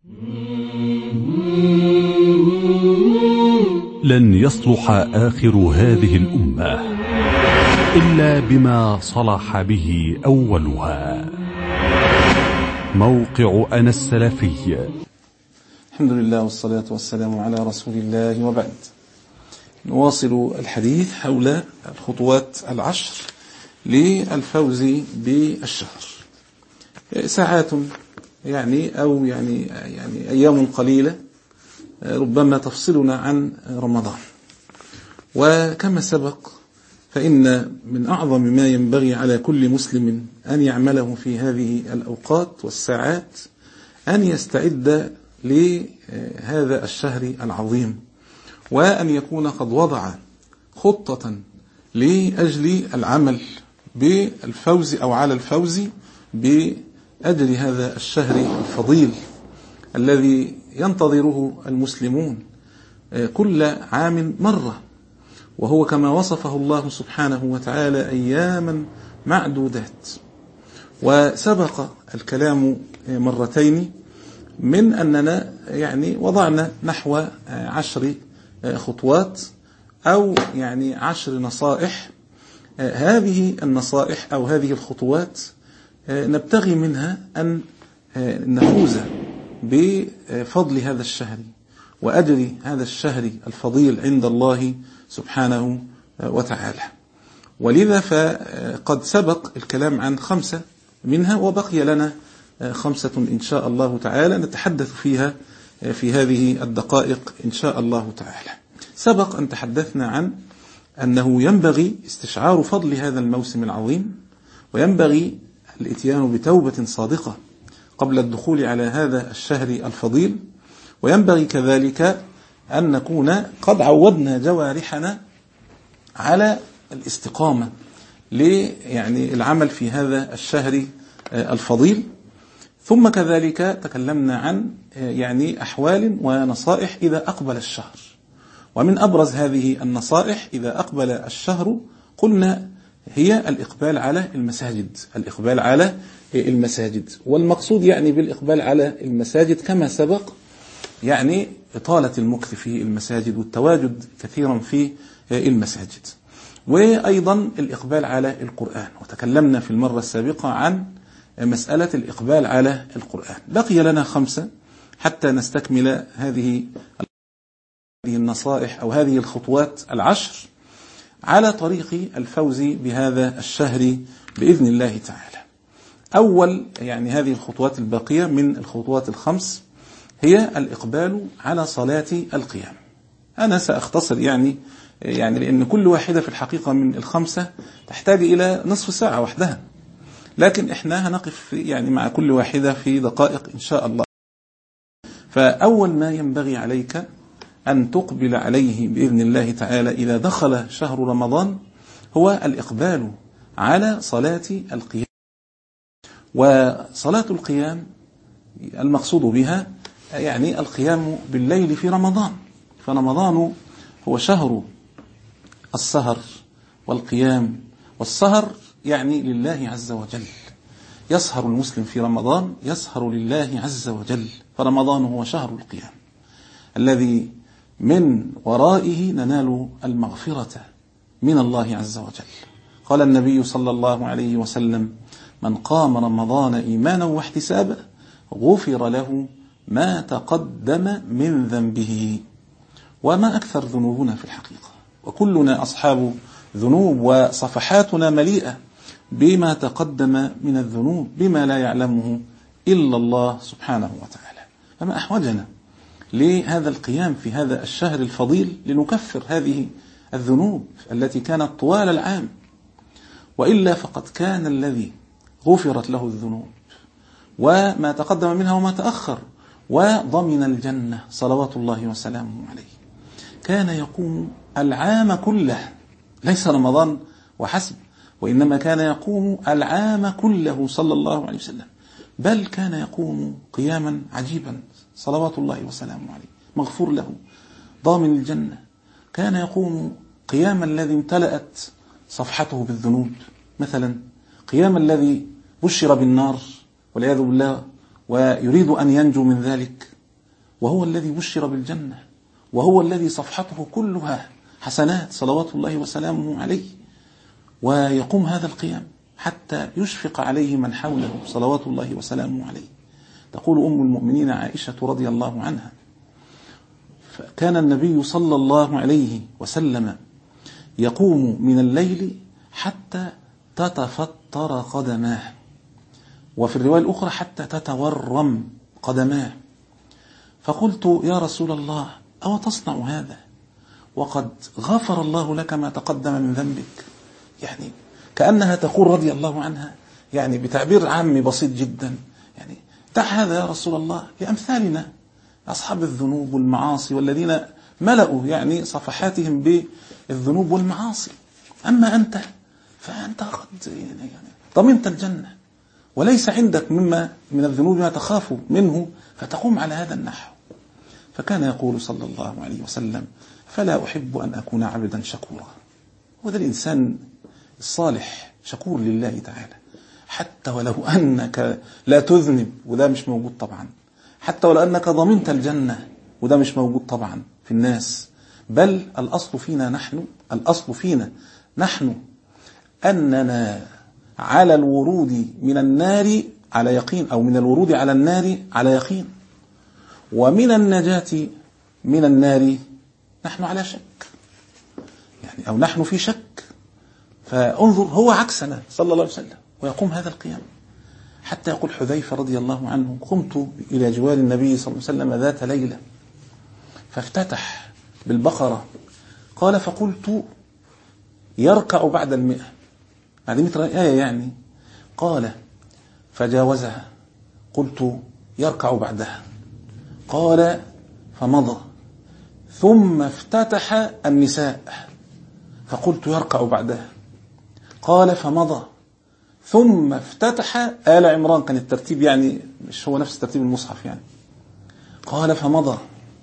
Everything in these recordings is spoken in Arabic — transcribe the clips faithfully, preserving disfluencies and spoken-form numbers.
لن يصلح آخر هذه الأمة إلا بما صلح به أولها. موقع أنا السلفي. الحمد لله والصلاة والسلام على رسول الله، وبعد. نواصل الحديث حول الخطوات العشر للفوز بالشهر. ساعات يعني أو يعني يعني أيام قليلة ربما تفصلنا عن رمضان، وكما سبق فإن من أعظم ما ينبغي على كل مسلم أن يعمله في هذه الأوقات والساعات أن يستعد لهذا الشهر العظيم، وأن يكون قد وضع خطة لأجل العمل بالفوز أو على الفوز بأجل هذا الشهر الفضيل الذي ينتظره المسلمون كل عام مرة، وهو كما وصفه الله سبحانه وتعالى أياما معدودات. وسبق الكلام مرتين من أننا يعني وضعنا نحو عشر خطوات أو يعني عشر نصائح. هذه النصائح أو هذه الخطوات نبتغي منها أن نفوز بفضل هذا الشهر وأجر هذا الشهر الفضيل عند الله سبحانه وتعالى. ولذا فقد سبق الكلام عن خمسة منها، وبقي لنا خمسة إن شاء الله تعالى نتحدث فيها في هذه الدقائق إن شاء الله تعالى. سبق أن تحدثنا عن أنه ينبغي استشعار فضل هذا الموسم العظيم، وينبغي الاتيان بتوبة صادقة قبل الدخول على هذا الشهر الفضيل، وينبغي كذلك أن نكون قد عودنا جوارحنا على الاستقامة يعني العمل في هذا الشهر الفضيل. ثم كذلك تكلمنا عن يعني أحوال ونصائح إذا أقبل الشهر، ومن أبرز هذه النصائح إذا أقبل الشهر قلنا هي الإقبال على المساجد الإقبال على المساجد والمقصود يعني بالإقبال على المساجد كما سبق يعني إطالة المكث في المساجد والتواجد كثيرا في المساجد، وأيضا الإقبال على القرآن. وتكلمنا في المرة السابقة عن مسألة الإقبال على القرآن. بقي لنا خمسة حتى نستكمل هذه النصائح أو هذه الخطوات العشر على طريق الفوز بهذا الشهر بإذن الله تعالى. أول يعني هذه الخطوات الباقية من الخطوات الخمس هي الإقبال على صلاة القيام. أنا سأختصر يعني يعني لأن كل واحدة في الحقيقة من الخمسة تحتاج إلى نصف ساعة وحدها، لكن إحنا هنقف يعني مع كل واحدة في دقائق إن شاء الله. فأول ما ينبغي عليك أن تقبل عليه بإذن الله تعالى إذا دخل شهر رمضان هو الإقبال على صلاة القيام. وصلاة القيام المقصود بها يعني القيام بالليل في رمضان، فرمضان هو شهر السهر والقيام، والسهر يعني لله عز وجل. يسهر المسلم في رمضان يسهر لله عز وجل، فرمضان هو شهر القيام الذي من ورائه ننال المغفرة من الله عز وجل. قال النبي صلى الله عليه وسلم: من قام رمضان إيمانا واحتسابا غفر له ما تقدم من ذنبه. وما أكثر ذنوبنا في الحقيقة، وكلنا أصحاب ذنوب، وصفحاتنا مليئة بما تقدم من الذنوب بما لا يعلمه إلا الله سبحانه وتعالى. فما أحوجنا لهذا القيام في هذا الشهر الفضيل لنكفر هذه الذنوب التي كانت طوال العام، وإلا فقد كان الذي غفرت له الذنوب وما تقدم منها وما تأخر وضمن الجنة صلوات الله وسلامه عليه كان يقوم العام كله، ليس رمضان وحسب، وإنما كان يقوم العام كله صلى الله عليه وسلم، بل كان يقوم قياما عجيبا صلوات الله وسلامه عليه مغفور له ضامن الجنة. كان يقوم قياما الذي امتلأت صفحته بالذنوب، مثلا قيام الذي بشر بالنار والعياذ بالله ويريد أن ينجو من ذلك، وهو الذي بشر بالجنة، وهو الذي صفحته كلها حسنات صلوات الله وسلامه عليه، ويقوم هذا القيام حتى يشفق عليه من حوله صلوات الله وسلامه عليه. تقول أم المؤمنين عائشة رضي الله عنها: كان النبي صلى الله عليه وسلم يقوم من الليل حتى تتفطر قدماه، وفي الرواية الأخرى حتى تتورم قدماه. فقلت: يا رسول الله، أو تصنع هذا وقد غفر الله لك ما تقدم من ذنبك؟ يعني كأنها تقول رضي الله عنها، يعني بتعبير عامي بسيط جدا، يعني دع هذا يا رسول الله لأمثالنا أصحاب الذنوب والمعاصي، والذين ملأوا يعني صفحاتهم بالذنوب والمعاصي. أما أنت فأنت قد يعني ضمنت الجنة، وليس عندك مما من الذنوب ما تخاف منه، فتقوم على هذا النحو. فكان يقول صلى الله عليه وسلم: فلا أحب أن أكون عبدا شكورا. وذا الإنسان الصالح شكور لله تعالى، حتى ولو أنك لا تذنب، وده مش موجود طبعا، حتى ولو أنك ضمنت الجنة، وده مش موجود طبعا في الناس. بل الأصل فينا نحن الأصل فينا نحن أننا على الورود من النار على يقين، أو من الورود على النار على يقين، ومن النجاة من النار نحن على شك، يعني أو نحن في شك. فانظر، هو عكسنا صلى الله عليه وسلم، ويقوم هذا القيام. حتى يقول حذيفة رضي الله عنه: قمت إلى جوار النبي صلى الله عليه وسلم ذات ليلة فافتتح بالبقرة، قال: فقلت: يركع بعد المئة، بعد مئة آية يعني. قال: فجاوزها، قلت: يركع بعدها. قال: فمضى، ثم افتتح النساء، فقلت: يركع بعدها. قال: فمضى، ثم افتتح آل عمران، كان الترتيب يعني مش هو نفس ترتيب المصحف يعني. قال: فمضى،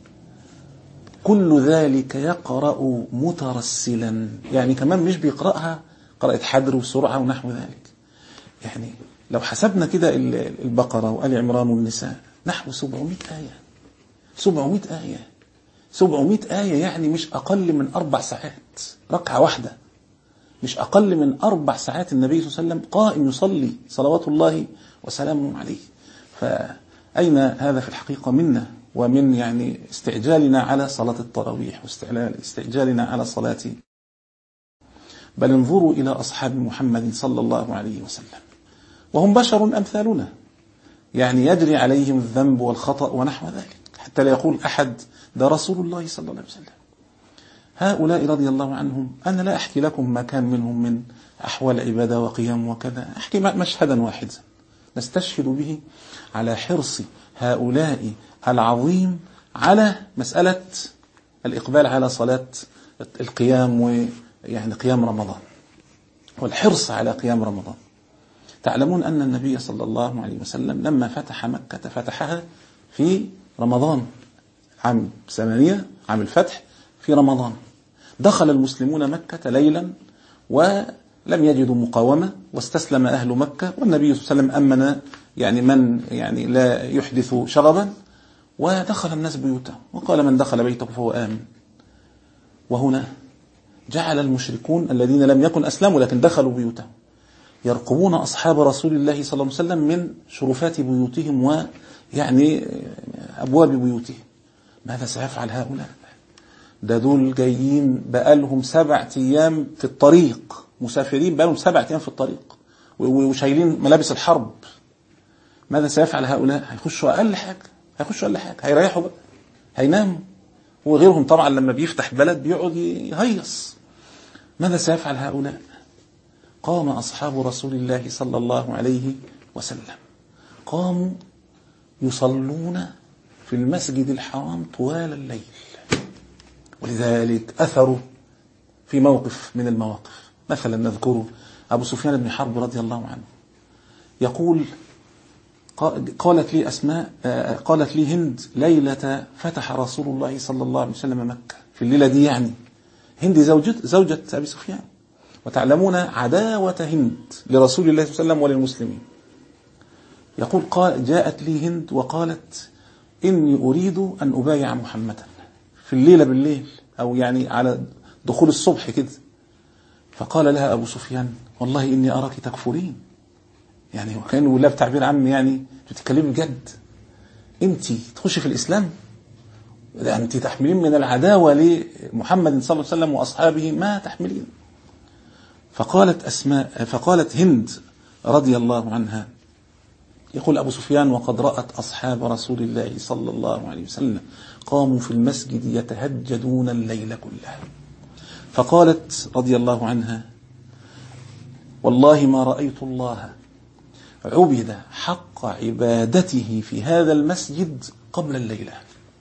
كل ذلك يقرأ مترسلا، يعني كمان مش بيقرأها قراءة حدر وسرعة ونحو ذلك. يعني لو حسبنا كده البقرة وآل عمران والنساء نحو سبعمائة آية، سبعمائة آية سبعمائة آية، يعني مش أقل من أربع ساعات ركعة واحدة، مش أقل من أربع ساعات النبي صلى الله عليه وسلم قائم يصلي صلوات الله وسلامه عليه. فأين هذا في الحقيقة منا، ومن يعني استعجالنا على صلاة التراويح واستعجالنا على صلاة. بل انظروا إلى أصحاب محمد صلى الله عليه وسلم، وهم بشر أمثالنا، يعني يجري عليهم الذنب والخطأ ونحو ذلك، حتى لا يقول أحد ده رسول الله صلى الله عليه وسلم. هؤلاء رضي الله عنهم، أنا لا أحكي لكم ما كان منهم من أحوال عبادة وقيام وكذا، أحكي مشهدا واحدا نستشهد به على حرص هؤلاء العظيم على مسألة الإقبال على صلاة القيام، ويعني قيام رمضان والحرص على قيام رمضان. تعلمون أن النبي صلى الله عليه وسلم لما فتح مكة فتحها في رمضان، عام ثمانية، عام الفتح في رمضان. دخل المسلمون مكة ليلا ولم يجدوا مقاومة، واستسلم أهل مكة، والنبي صلى الله عليه وسلم أمن يعني من يعني لا يحدث شغبا، ودخل الناس بيوتهم، وقال: من دخل بيته فهو آمن. وهنا جعل المشركون الذين لم يكن أسلموا لكن دخلوا بيوتهم يرقبون أصحاب رسول الله صلى الله عليه وسلم من شرفات بيوتهم ويعني أبواب بيوتهم. ماذا سيفعل هؤلاء؟ ده دول جايين بقالهم سبعة أيام في الطريق، مسافرين بقالهم سبعة أيام في الطريق وشايلين ملابس الحرب. ماذا سيفعل هؤلاء؟ هيخشوا أقل حاجة هيخشوا أقل حاجة هيريحوا بقى، هيناموا. وغيرهم طبعا لما بيفتح بلد بيقعد يهيص. ماذا سيفعل هؤلاء؟ قام أصحاب رسول الله صلى الله عليه وسلم، قاموا يصلون في المسجد الحرام طوال الليل. ولذلك أثروا في موقف من المواقف، مثلا نذكره أبو سفيان بن حرب رضي الله عنه يقول: قالت لي أسماء قالت لي هند ليلة فتح رسول الله صلى الله عليه وسلم مكة، في الليلة دي يعني هند زوجة, زوجة أبي سفيان، وتعلمون عداوة هند لرسول الله صلى الله عليه وسلم وللمسلمين. يقول قال جاءت لي هند وقالت إني أريد أن أبايع محمدا في الليلة بالليل، أو يعني على دخول الصبح كده. فقال لها أبو سفيان والله إني أراك تكفرين، يعني وكان ولا بتعبير عام، يعني بتتكلمي بجد، أنت تخشي في الإسلام، أنت تحملين من العداوة لمحمد صلى الله عليه وسلم وأصحابه ما تحملين. فقالت أسماء فقالت هند رضي الله عنها، يقول أبو سفيان وقد رأت أصحاب رسول الله صلى الله عليه وسلم قاموا في المسجد يتهجدون الليل كله. فقالت رضي الله عنها والله ما رأيت الله عبد حق عبادته في هذا المسجد قبل الليلة.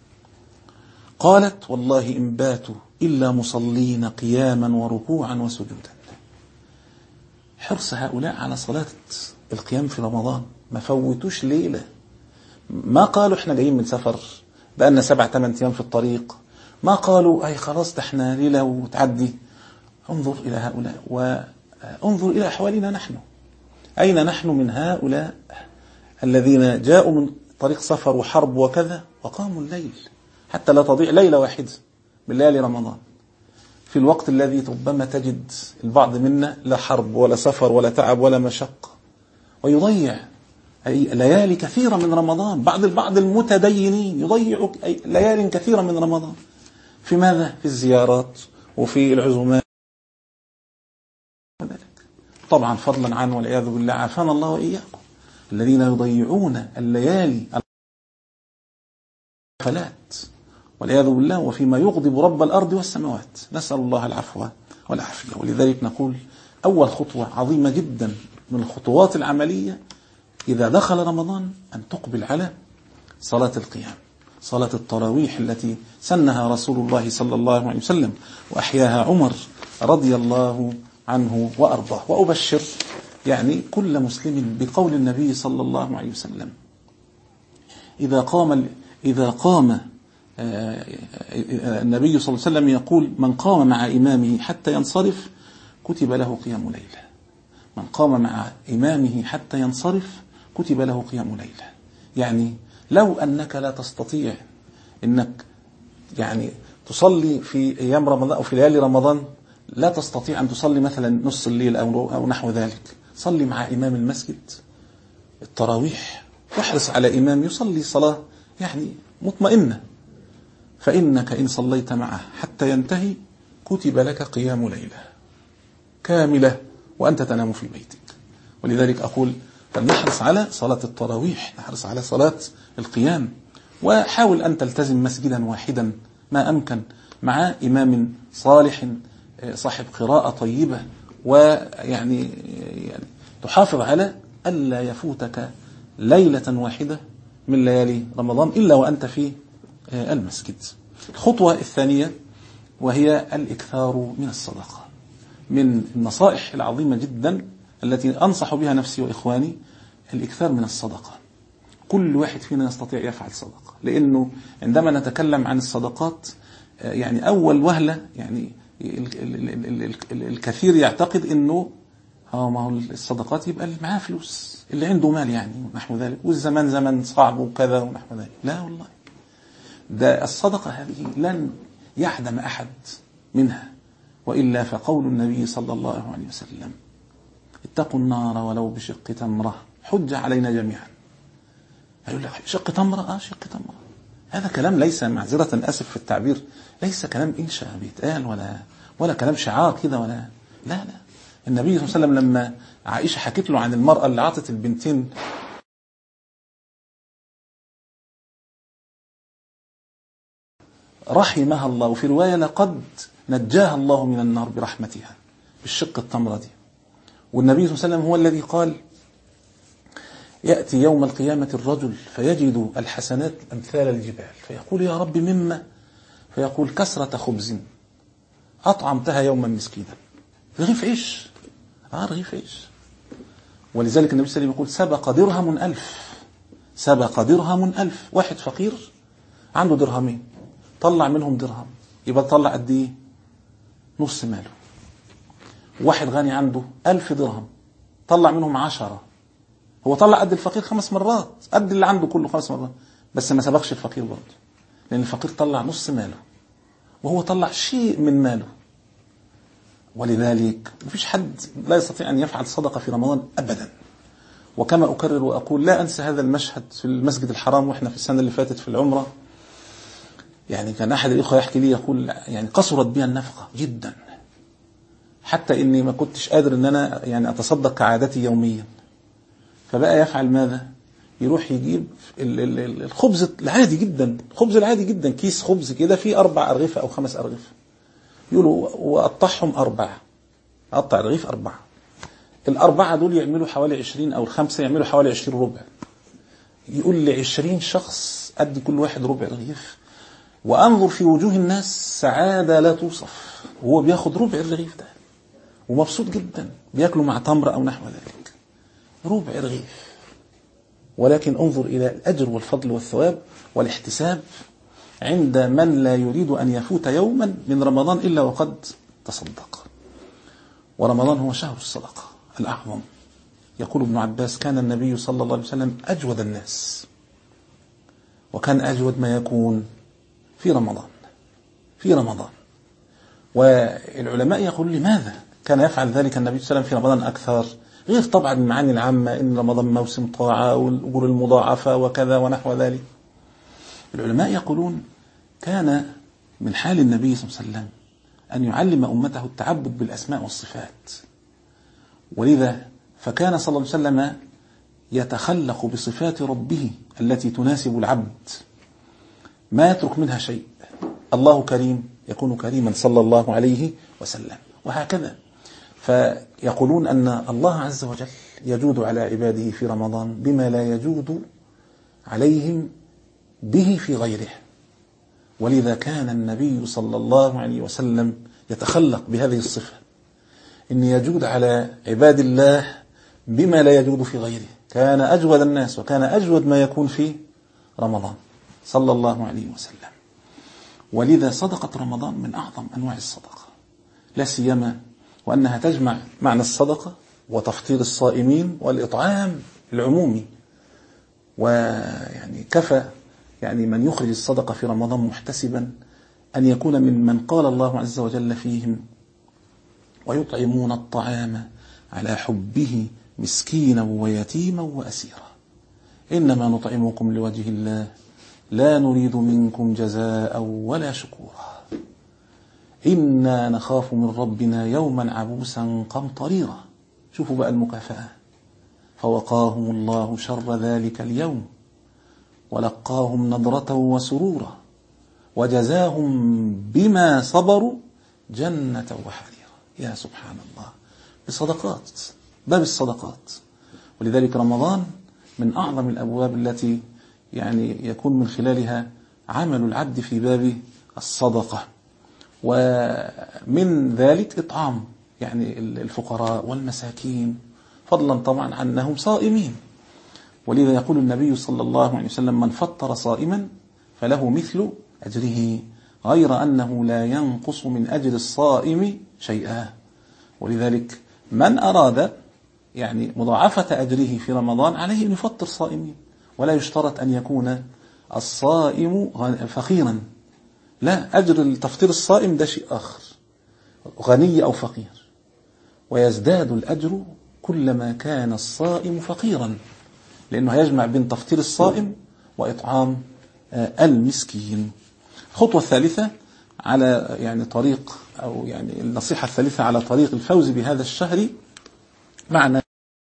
قالت والله إن باتوا إلا مصلين قياما وركوعا وسجودا. حرص هؤلاء على صلاة القيام في رمضان، ما فوتوش ليلة، ما قالوا احنا جايين من سفر بقالنا سبع ثمان ايام في الطريق، ما قالوا اي خلاص ده احنا ليلة وتعدي. انظر إلى هؤلاء وانظر إلى أحوالنا نحن، أين نحن من هؤلاء الذين جاءوا من طريق سفر وحرب وكذا وقاموا الليل حتى لا تضيع ليلة واحدة بالليالي رمضان، في الوقت الذي ربما تجد البعض منا لا حرب ولا سفر ولا تعب ولا مشقة، ويضيع أي ليالي كثيرة من رمضان. بعض البعض المتدينين يضيع ليالي كثيرة من رمضان في ماذا؟ في الزيارات وفي العزومات. طبعا فضلا عن والعياذ بالله عافانا الله وإياكم الذين يضيعون الليالي الفلات والعياذ بالله، وفيما يغضب رب الأرض والسماوات. نسأل الله العفو والعافية. ولذلك نقول أول خطوة عظيمة جدا من الخطوات العملية إذا دخل رمضان أن تقبل على صلاة القيام، صلاة التراويح التي سنها رسول الله صلى الله عليه وسلم وأحياها عمر رضي الله عنه وأرضاه. وأبشر يعني كل مسلم بقول النبي صلى الله عليه وسلم إذا قام إذا قام النبي صلى الله عليه وسلم يقول من قام مع إمامه حتى ينصرف كتب له قيام ليلة. من قام مع إمامه حتى ينصرف كتب له قيام ليلة. يعني لو أنك لا تستطيع أنك يعني تصلي في أيام رمضان أو في ليالي رمضان، لا تستطيع أن تصلي مثلا نص الليل أو أو نحو ذلك، صلي مع إمام المسجد التراويح، واحرص على إمام يصلي صلاة يعني مطمئنة، فإنك إن صليت معه حتى ينتهي كتب لك قيام ليلة كاملة وأنت تنام في بيتك. ولذلك أقول فلنحرص على صلاة التراويح، نحرص على صلاة القيام، وحاول أن تلتزم مسجدا واحدا ما أمكن مع إمام صالح صاحب قراءة طيبة، ويعني يعني تحافظ على ألا يفوتك ليلة واحدة من ليالي رمضان إلا وأنت في المسجد. الخطوة الثانية وهي الإكثار من الصدقة. من النصائح العظيمة جدا التي أنصح بها نفسي وإخواني الإكثار من الصدقة. كل واحد فينا يستطيع يفعل صدقة، لأنه عندما نتكلم عن الصدقات يعني أول وهلة يعني الكثير يعتقد أنه اه ما هو الصدقات يبقى اللي معاه فلوس، اللي عنده مال يعني ونحو ذلك، والزمان زمن صعب وكذا ونحو ذلك. لا والله، ده الصدقة هذه لن يعدم أحد منها، وإلا فقول النبي صلى الله عليه وسلم اتقوا النار ولو بشق تمرة حج علينا جميعا. يقول لك شق تمرة، آه شق تمرة، هذا كلام ليس معذرة أسف في التعبير، ليس كلام إنشاء بيتقال ولا ولا كلام شعار كده ولا لا لا. النبي صلى الله عليه وسلم لما عائشة حكت له عن المرأة اللي عطت البنتين رحمها الله، وفي رواية لقد نجاها الله من النار برحمتها بالشق التمرة دي. والنبي صلى الله عليه وسلم هو الذي قال يأتي يوم القيامة الرجل فيجد الحسنات أمثال الجبال فيقول يا رب مما؟ فيقول كسرة خبز أطعمتها يوما مسكينا. رغيف عيش، آه رغيف عيش. ولذلك النبي صلى الله عليه وسلم يقول سبق درهم ألف، سبق درهم ألف. واحد فقير عنده درهمين طلع منهم درهم، يبقى طلع قد ايه؟ نص ماله. واحد غني عنده ألف درهم طلع منهم عشرة، هو طلع قد الفقير خمس مرات، قد اللي عنده كله خمس مرات، بس ما سبقش الفقير برضه، لأن الفقير طلع نص ماله وهو طلع شيء من ماله. ولذلك مفيش حد لا يستطيع أن يفعل صدقة في رمضان أبدا. وكما أكرر وأقول، لا أنسى هذا المشهد في المسجد الحرام وإحنا في السنة اللي فاتت في العمرة. يعني كان أحد الإخوة يحكي لي يقول يعني قصرت بي النفقة جدا، حتى إني ما كنتش قادر إن أنا يعني أتصدق كعادتي يوميا. فبقى يفعل ماذا؟ يروح يجيب الخبز العادي جدا، الخبز العادي جدا، كيس خبز كده فيه أربع أرغفة أو خمس أرغفة، يقولوا وأقطعهم أربعة، أقطع رغيف أربعة، الأربعة دول يعملوا حوالي عشرين أو الخمسة يعملوا حوالي عشرين ربع. يقول لي عشرين شخص أدي كل واحد ربع رغيف، وأنظر في وجوه الناس سعادة لا توصف، وهو بياخد ربع الرغيف ده ومبسوط جدا، بياكله مع تمر أو نحو ذلك، ربع رغيف. ولكن انظر إلى الأجر والفضل والثواب والاحتساب عند من لا يريد أن يفوت يوما من رمضان إلا وقد تصدق. ورمضان هو شهر الصدقة الأعظم. يقول ابن عباس: كان النبي صلى الله عليه وسلم أجود الناس، وكان أجود ما يكون في رمضان في رمضان والعلماء يقولون لماذا كان يفعل ذلك النبي صلى الله عليه وسلم في رمضان أكثر، غير طبعا المعاني العامة إن رمضان موسم طاعة والأجور المضاعفة وكذا ونحو ذلك. العلماء يقولون كان من حال النبي صلى الله عليه وسلم أن يعلم أمته التعبد بالأسماء والصفات، ولذا فكان صلى الله عليه وسلم يتخلق بصفات ربه التي تناسب العبد، ما يترك منها شيء. الله كريم يكون كريما صلى الله عليه وسلم، وهكذا. فيقولون أن الله عز وجل يجود على عباده في رمضان بما لا يجود عليهم به في غيره، ولذا كان النبي صلى الله عليه وسلم يتخلق بهذه الصفة، إن يجود على عباد الله بما لا يجود في غيره. كان أجود الناس وكان أجود ما يكون في رمضان صلى الله عليه وسلم. ولذا صدقة رمضان من أعظم أنواع الصدقة، لا سيما وأنها تجمع معنى الصدقة وتفطير الصائمين والإطعام العمومي. ويعني كفى يعني من يخرج الصدقة في رمضان محتسبا أن يكون من من قال الله عز وجل فيهم: ويطعمون الطعام على حبه مسكينا ويتيما وأسيرا إنما نطعمكم لوجه الله لا نريد منكم جزاء ولا شكورا إنا نخاف من ربنا يوما عبوسا قمطريرا. شوفوا بقى المكافأة: فوقاهم الله شر ذلك اليوم ولقاهم نضرة وسرورا وجزاهم بما صبروا جنة وحريرا. يا سبحان الله، بصدقات، باب الصدقات. ولذلك رمضان من أعظم الأبواب التي يعني يكون من خلالها عمل العبد في باب الصدقة. ومن ذلك إطعام يعني الفقراء والمساكين، فضلا طبعا عنهم صائمين. ولذا يقول النبي صلى الله عليه وسلم: من فطر صائما فله مثل أجره غير أنه لا ينقص من أجر الصائم شيئا. ولذلك من أراد يعني مضاعفة أجره في رمضان عليه أن يفطر صائمين، ولا يشترط أن يكون الصائم فقيرا، لا، أجر التفطير الصائم ده شيء آخر، غني أو فقير، ويزداد الأجر كلما كان الصائم فقيرا، لأنه يجمع بين تفطير الصائم وإطعام المسكين. الخطوة الثالثة على يعني طريق أو يعني النصيحة الثالثة على طريق الفوز بهذا الشهر معنى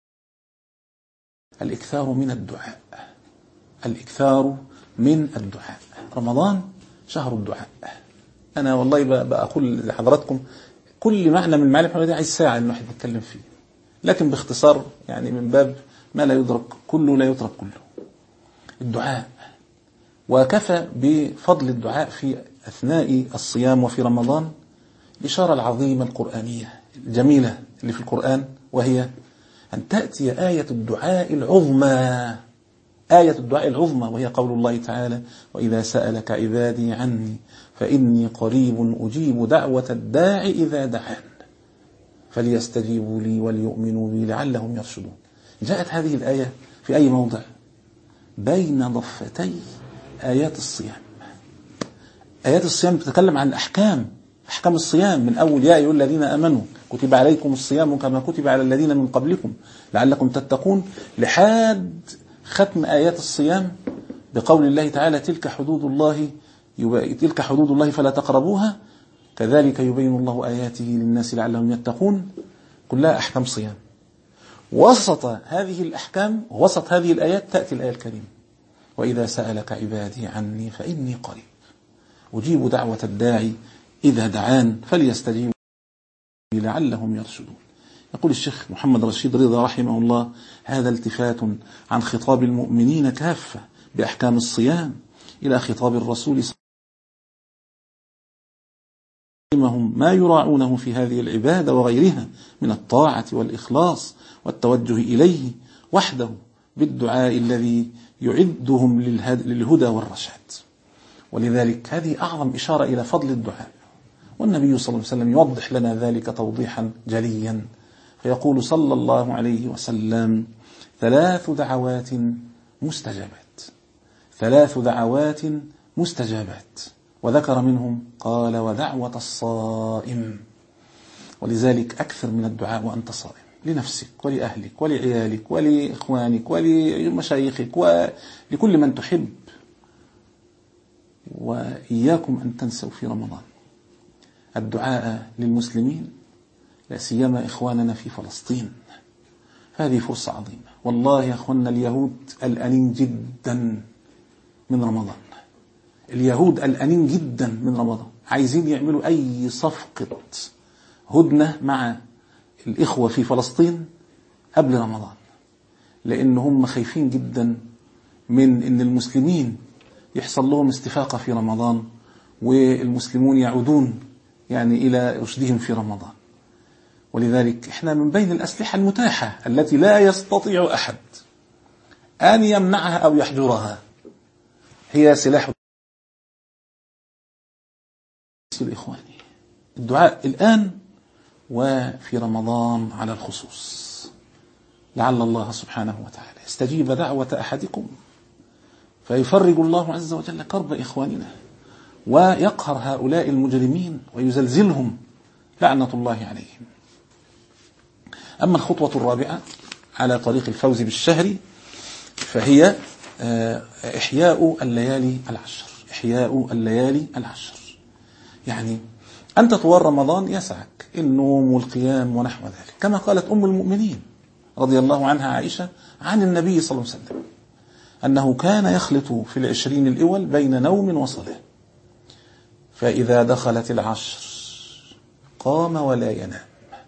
الإكثار من الدعاء. الإكثار من الدعاء. رمضان شهر الدعاء. أنا والله بقول لحضراتكم كل معنى من المعاني الحمدية عايز ساعة إنه واحد نتكلم فيه، لكن باختصار يعني من باب ما لا يدرك كله لا يترك كله. الدعاء، وكفى بفضل الدعاء في أثناء الصيام وفي رمضان الإشارة العظيمة القرآنية الجميلة اللي في القرآن، وهي أن تأتي آية الدعاء العظمى، آية الدعاء العظمى، وهي قول الله تعالى: وإذا سألك عبادي عني فإني قريب أجيب دعوة الداع إذا دعان فليستجيبوا لي وليؤمنوا بي لعلهم يرشدون. جاءت هذه الآية في أي موضع؟ بين ضفتي آيات الصيام. آيات الصيام تتكلم عن الأحكام، أحكام الصيام، من أول يا أيها الذين آمنوا كتب عليكم الصيام كما كتب على الذين من قبلكم لعلكم تتقون، لحد ختم آيات الصيام بقول الله تعالى تلك حدود الله تلك حدود الله فلا تقربوها كذلك يبين الله آياته للناس لعلهم يتقون، كلها أحكام صيام. وسط هذه الأحكام وسط هذه الآيات تأتي الآية الكريمة وإذا سألك عبادي عني فإني قريب أجيب دعوة الداعي إذا دعان فليستجيبوا لعلهم يرشدون. يقول الشيخ محمد رشيد رضا رحمه الله هذا التفات عن خطاب المؤمنين كافة بأحكام الصيام إلى خطاب الرسول صلى الله عليه وسلم ما يراعونه في هذه العبادة وغيرها من الطاعة والإخلاص والتوجه إليه وحده بالدعاء الذي يعدهم للهدى والرشاد. ولذلك هذه أعظم إشارة إلى فضل الدعاء، والنبي صلى الله عليه وسلم يوضح لنا ذلك توضيحا جليا فيقول صلى الله عليه وسلم ثلاث دعوات مستجابات، ثلاث دعوات مستجابات، وذكر منهم قال ودعوة الصائم. ولذلك أكثر من الدعاء وأنت صائم لنفسك ولأهلك ولعيالك ولإخوانك ولمشايخك ولكل من تحب. وإياكم أن تنسوا في رمضان الدعاء للمسلمين لا سيما إخواننا في فلسطين، هذه فرصة عظيمة. والله يا أخوانا اليهود الأنين جدا من رمضان، اليهود الأنين جدا من رمضان، عايزين يعملوا أي صفقة هدنة مع الإخوة في فلسطين قبل رمضان، لأن هم خايفين جدا من أن المسلمين يحصل لهم استفاقة في رمضان والمسلمون يعودون يعني إلى رشدهم في رمضان. ولذلك إحنا من بين الأسلحة المتاحة التي لا يستطيع أحد أن يمنعها أو يحجرها هي سلاح الإخوان، الدعاء الآن وفي رمضان على الخصوص، لعل الله سبحانه وتعالى يستجيب دعوة أحدكم فيفرج الله عز وجل كرب إخواننا ويقهر هؤلاء المجرمين ويزلزلهم لعنة الله عليهم. أما الخطوة الرابعة على طريق الفوز بالشهر فهي إحياء الليالي العشر، إحياء الليالي العشر، يعني أنت طوال رمضان يسعك النوم والقيام ونحو ذلك، كما قالت أم المؤمنين رضي الله عنها عائشة عن النبي صلى الله عليه وسلم أنه كان يخلط في العشرين الأول بين نوم وصلاة، فإذا دخلت العشر قام ولا ينام.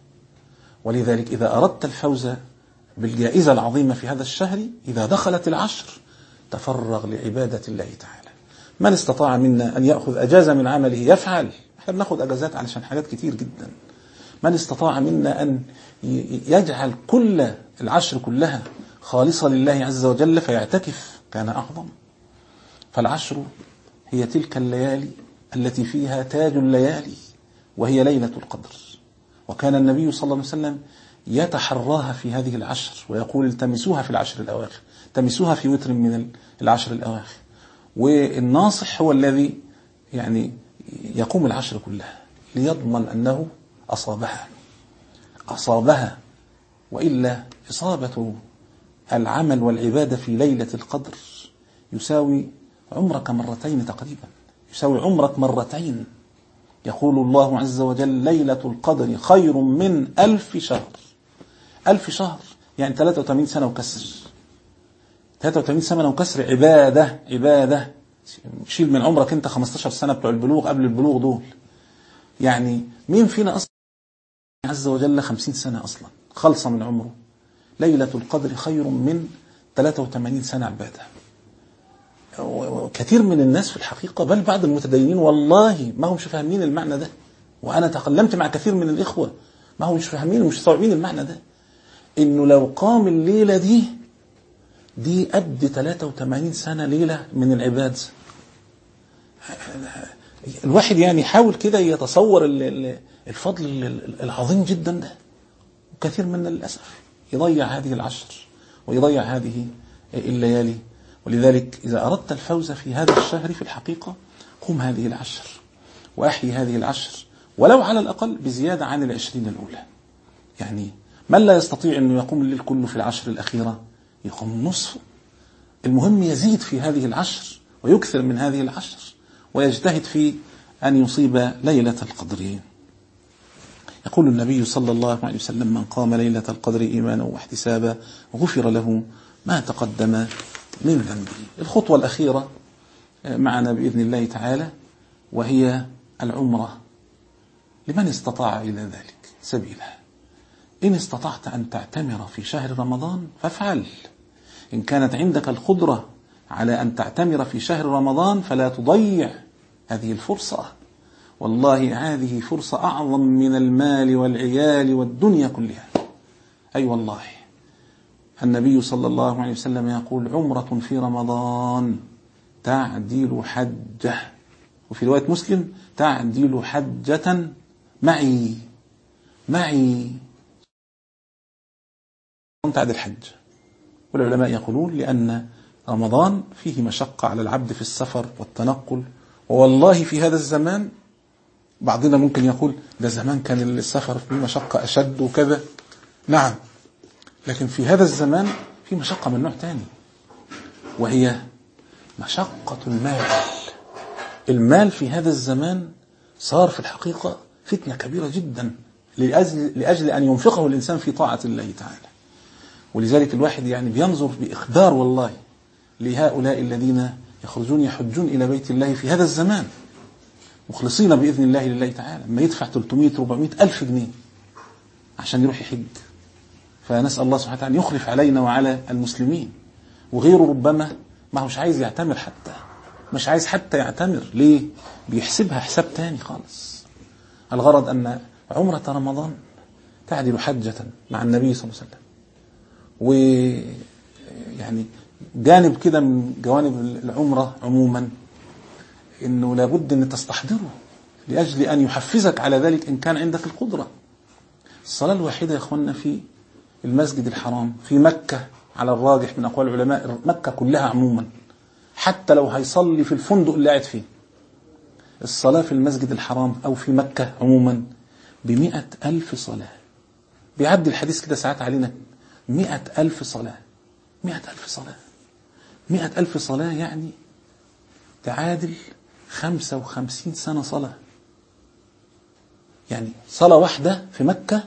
ولذلك إذا أردت الفوز بالجائزة العظيمة في هذا الشهر إذا دخلت العشر تفرغ لعبادة الله تعالى. من استطاع منا أن يأخذ أجازة من عمله يفعل، احنا بناخذ أجازات علشان حاجات كتير جدا. من استطاع منا أن يجعل كل العشر كلها خالصة لله عز وجل فيعتكف كان أعظم. فالعشر هي تلك الليالي التي فيها تاج الليالي وهي ليلة القدر، وكان النبي صلى الله عليه وسلم يتحراها في هذه العشر ويقول التمسوها في العشر الأواخر، تمسوها في وتر من العشر الأواخر. والناصح هو الذي يعني يقوم العشر كلها ليضمن أنه أصابها أصابها وإلا إصابة العمل والعبادة في ليلة القدر يساوي عمرك مرتين تقريبا، يساوي عمرك مرتين. يقول الله عز وجل ليلة القدر خير من ألف شهر. ألف شهر يعني ثلاثة وثمانين سنة وكسر، ثلاثة وثمانين سنة وكسر عبادة عبادة شيل من عمرك انت خمستاشر سنة بتوع البلوغ قبل البلوغ دول. يعني مين فينا أصلا عز وجل خمسين سنة أصلا خلصة من عمره؟ ليلة القدر خير من ثلاثة وثمانين سنة عبادة. كثير من الناس في الحقيقة بل بعض المتدينين والله ما هم مش فاهمين المعنى ده، وأنا تكلمت مع كثير من الإخوة ما هم مش فاهمين ومش صعبين المعنى ده، إنه لو قام الليلة دي دي قد ثلاثة وثمانين سنة ليلة من العباد. الواحد يعني يحاول كده يتصور الفضل العظيم جدا ده، وكثير منا للأسف يضيع هذه العشر ويضيع هذه الليالي. ولذلك إذا أردت الفوز في هذا الشهر في الحقيقة قم هذه العشر وأحيي هذه العشر ولو على الأقل بزيادة عن العشرين الأولى. يعني من لا يستطيع أنه يقوم الليل كله في العشر الأخيرة يقوم نصفه. المهم يزيد في هذه العشر ويكثر من هذه العشر ويجتهد في أن يصيب ليلة القدر. يقول النبي صلى الله عليه وسلم: من قام ليلة القدر إيمانا واحتسابا غفر له ما تقدم من ذنبه. الخطوة الأخيرة معنا بإذن الله تعالى وهي العمرة لمن استطاع إلى ذلك سبيلا. إن استطعت أن تعتمر في شهر رمضان فافعل. إن كانت عندك القدرة على أن تعتمر في شهر رمضان فلا تضيع هذه الفرصة. والله هذه فرصة أعظم من المال والعيال والدنيا كلها. أي أيوة والله النبي صلى الله عليه وسلم يقول: عمرة في رمضان تعديل حجة، وفي رواية مسلم: تعديل حجة معي معي تعدل حج. والعلماء يقولون لأن رمضان فيه مشقة على العبد في السفر والتنقل. ووالله في هذا الزمان بعضنا ممكن يقول ده زمان كان السفر فيه مشقة أشد وكذا. نعم، لكن في هذا الزمان في مشقة من نوع تاني وهي مشقة المال. المال في هذا الزمان صار في الحقيقة فتنة كبيرة جدا لأجل, لأجل أن ينفقه الإنسان في طاعة الله تعالى. ولذلك الواحد يعني بينظر بإخبار والله لهؤلاء الذين يخرجون يحجون إلى بيت الله في هذا الزمان مخلصين بإذن الله لله تعالى، ما يدفع ثلاثمائة أربعمائة ألف جنيه عشان يروح يحج. فنسأل الله سبحانه وتعالى يخلف علينا وعلى المسلمين. وغيره ربما ما هوش عايز يعتمر، حتى مش عايز حتى يعتمر. ليه؟ بيحسبها حساب تاني خالص. الغرض أن عمرة رمضان تعدل حجة مع النبي صلى الله عليه وسلم. ويعني جانب كده من جوانب العمرة عموما إنه لابد أن تستحضره لأجل أن يحفزك على ذلك إن كان عندك القدرة. الصلاة الواحدة يا أخوانا في المسجد الحرام في مكة على الراجح من أقوال العلماء، مكة كلها عموما، حتى لو هيصلي في الفندق اللي قاعد فيه، الصلاة في المسجد الحرام أو في مكة عموما بمئة ألف صلاة. بيعدي الحديث كده ساعات علينا مئة ألف صلاة. مئة ألف صلاة مئة ألف صلاة يعني تعادل خمسة وخمسين سنة صلاة. يعني صلاة واحدة في مكة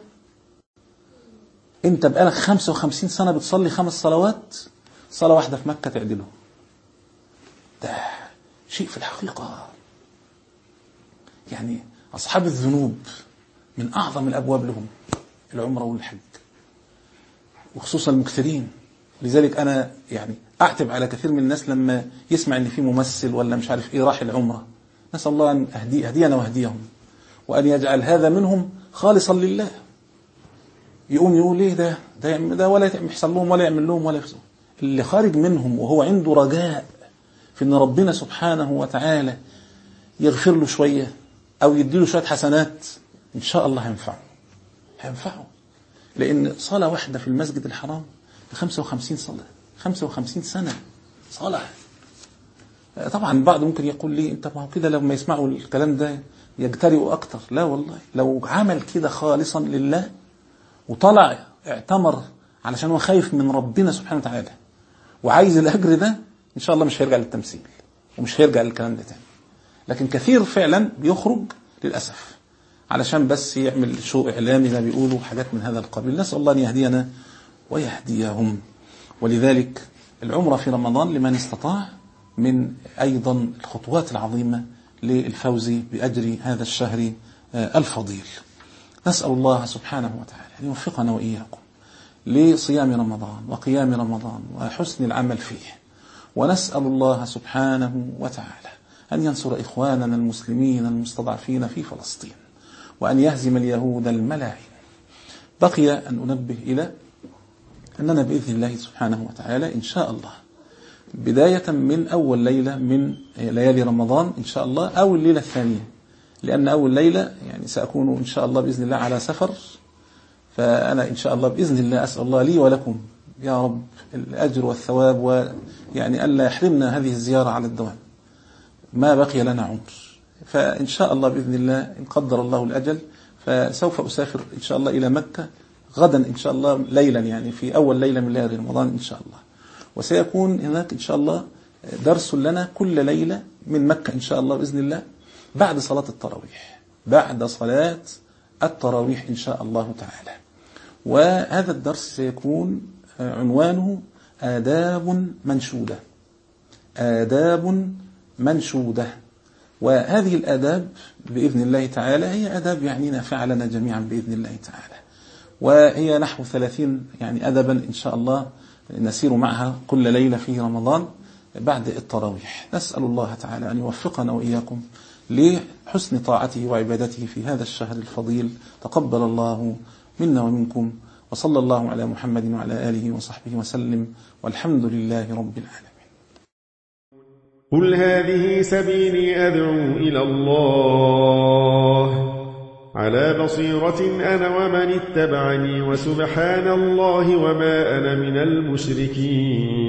انت بقالك خمسة وخمسين سنة بتصلي خمس صلوات، صلاة واحدة في مكة تعدله. ده شيء في الحقيقة يعني أصحاب الذنوب من أعظم الأبواب لهم العمرة والحج، وخصوصا المكثرين. لذلك أنا يعني أعتب على كثير من الناس لما يسمع إن في ممثل ولا مش عارف إيه راح العمرة. نسأل الله أن أهدي أهدينا وأهديهم وأن يجعل هذا منهم خالصا لله. يقوم يقول ليه ده ده, ده ولا يحصل لهم ولا يعمل لهم ولا يفسد. اللي خارج منهم وهو عنده رجاء في أن ربنا سبحانه وتعالى يغفر له شوية أو يديله شوية حسنات، إن شاء الله هينفعه هينفعه لأن صلاة واحدة في المسجد الحرام خمسة وخمسين صلاة، خمسة وخمسين سنة صلاة. طبعا بعض ممكن يقول لي انت ما هو كده لما يسمعوا الكلام ده يجترئوا أكتر. لا والله، لو عمل كده خالصا لله وطلع اعتمر علشان هو خايف من ربنا سبحانه وتعالى وعايز الأجر ده، إن شاء الله مش هيرجع للتمثيل ومش هيرجع للكلام ده تاني. لكن كثير فعلا بيخرج للأسف علشان بس يعمل شو إعلامي ما بيقولوا حاجات من هذا القبيل. نسأل الله أن يهدينا ويهديهم. ولذلك العمرة في رمضان لمن استطاع من أيضا الخطوات العظيمة للفوز بأجر هذا الشهر الفضيل. نسأل الله سبحانه وتعالى أن يوفقنا وإياكم لصيام رمضان وقيام رمضان وحسن العمل فيه. ونسأل الله سبحانه وتعالى أن ينصر إخواننا المسلمين المستضعفين في فلسطين وأن يهزم اليهود الملاعين. بقي أن أنبه إلى أننا بإذن الله سبحانه وتعالى إن شاء الله بداية من أول ليلة من ليالي رمضان إن شاء الله أو الليلة الثانية، لأن أول ليلة يعني سأكون إن شاء الله بإذن الله على سفر، فأنا إن شاء الله بإذن الله أسأل الله لي ولكم يا رب الأجر والثواب، ويعني ألا يحرمنا هذه الزيارة على الدوام ما بقي لنا عمر. فإن شاء الله بإذن الله إن قدر الله الأجل فسوف أسافر إن شاء الله إلى مكة غدا إن شاء الله ليلا، يعني في أول ليلة من ليالي رمضان إن شاء الله. وسيكون هناك إن شاء الله درس لنا كل ليلة من مكة إن شاء الله بإذن الله بعد صلاة التراويح، بعد صلاة التراويح إن شاء الله تعالى. وهذا الدرس سيكون عنوانه آداب منشودة، آداب منشودة. وهذه الآداب بإذن الله تعالى هي آداب يعني نافعة لنا جميعا بإذن الله تعالى، وهي نحو ثلاثين يعني أدبا إن شاء الله نسير معها كل ليلة في رمضان بعد التراويح. نسأل الله تعالى أن يوفقنا وإياكم لحسن طاعته وعبادته في هذا الشهر الفضيل. تقبل الله منا ومنكم، وصلى الله على محمد وعلى آله وصحبه وسلم، والحمد لله رب العالمين. قل هذه سبيلي أدعو إلى الله على بصيرة أنا ومن اتبعني، وسبحان الله وما أنا من المشركين.